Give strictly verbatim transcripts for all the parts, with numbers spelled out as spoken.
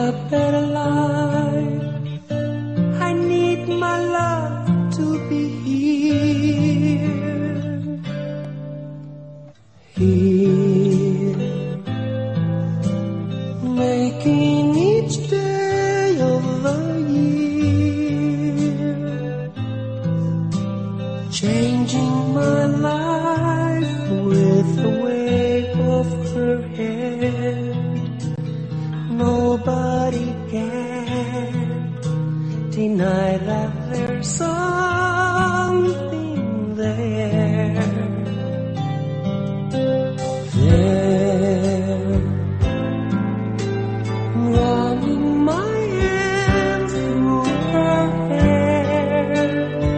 a better life. I need my love to be here, here, making each day of the year, changing my life with the wave of her hand. Nobody can deny that there's something there, there, running my hands through her hair,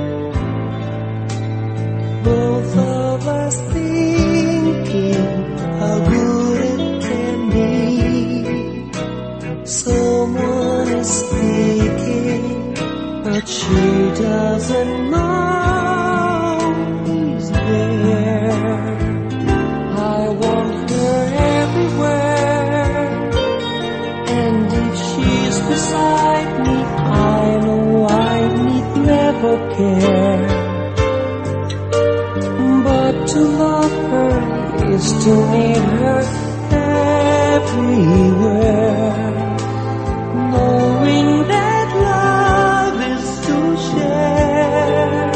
both of us thinking how good it can be. Someone is speaking, but she doesn't know he's there. I want her everywhere, and if she's beside me, I know I need never care. But to love her is to need her everywhere, knowing that love is to share,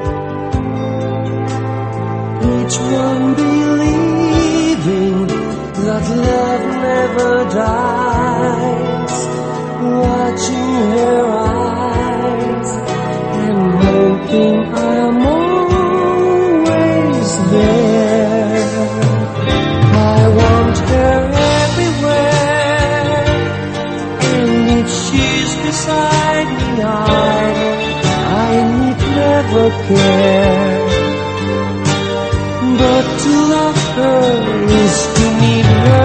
each one believing that love never dies, watching her eyes and hoping I'm always there. I want her everywhere, and if she's beside me, I know I need never care. But to love her is to need her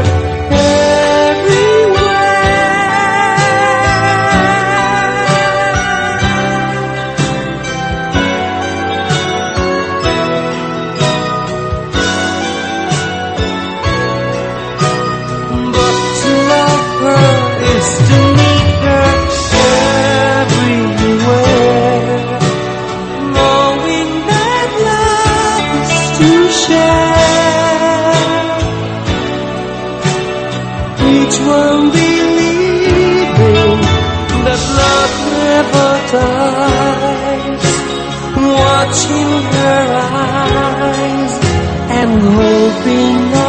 each one believing that love never dies, watching her eyes and hoping